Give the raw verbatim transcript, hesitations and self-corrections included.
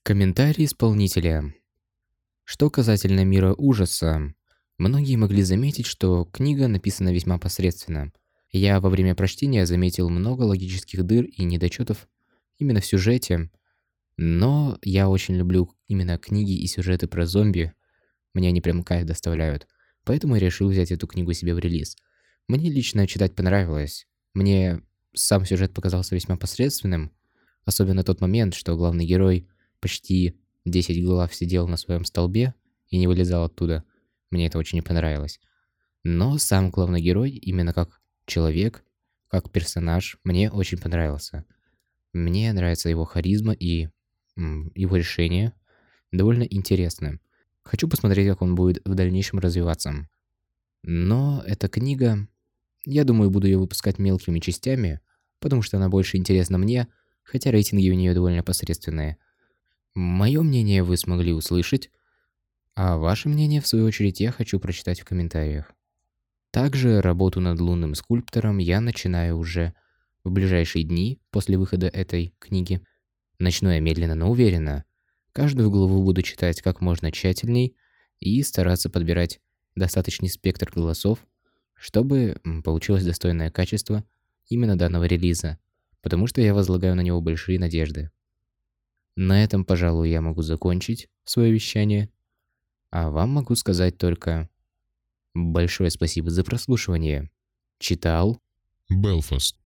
Комментарий исполнителя. Что касательно мира ужаса, многие могли заметить, что книга написана весьма посредственно. Я во время прочтения заметил много логических дыр и недочетов именно в сюжете, но я очень люблю именно книги и сюжеты про зомби. Мне они прям кайф доставляют. Поэтому я решил взять эту книгу себе в релиз. Мне лично читать понравилось. Мне сам сюжет показался весьма посредственным. Особенно тот момент, что главный герой почти десять глав сидел на своем столбе и не вылезал оттуда. Мне это очень не понравилось. Но сам главный герой, именно как человек, как персонаж, мне очень понравился. Мне нравится его харизма и м, его решение. Довольно интересно. Хочу посмотреть, как он будет в дальнейшем развиваться. Но эта книга, я думаю, буду ее выпускать мелкими частями, потому что она больше интересна мне, хотя рейтинги у нее довольно посредственные. Мое мнение вы смогли услышать, а ваше мнение, в свою очередь, я хочу прочитать в комментариях. Также работу над лунным скульптором я начинаю уже в ближайшие дни после выхода этой книги. Начну я медленно, но уверенно. Каждую главу буду читать как можно тщательней и стараться подбирать достаточный спектр голосов, чтобы получилось достойное качество именно данного релиза, потому что я возлагаю на него большие надежды. На этом, пожалуй, я могу закончить свое вещание, а вам могу сказать только большое спасибо за прослушивание. Читал Белфаст.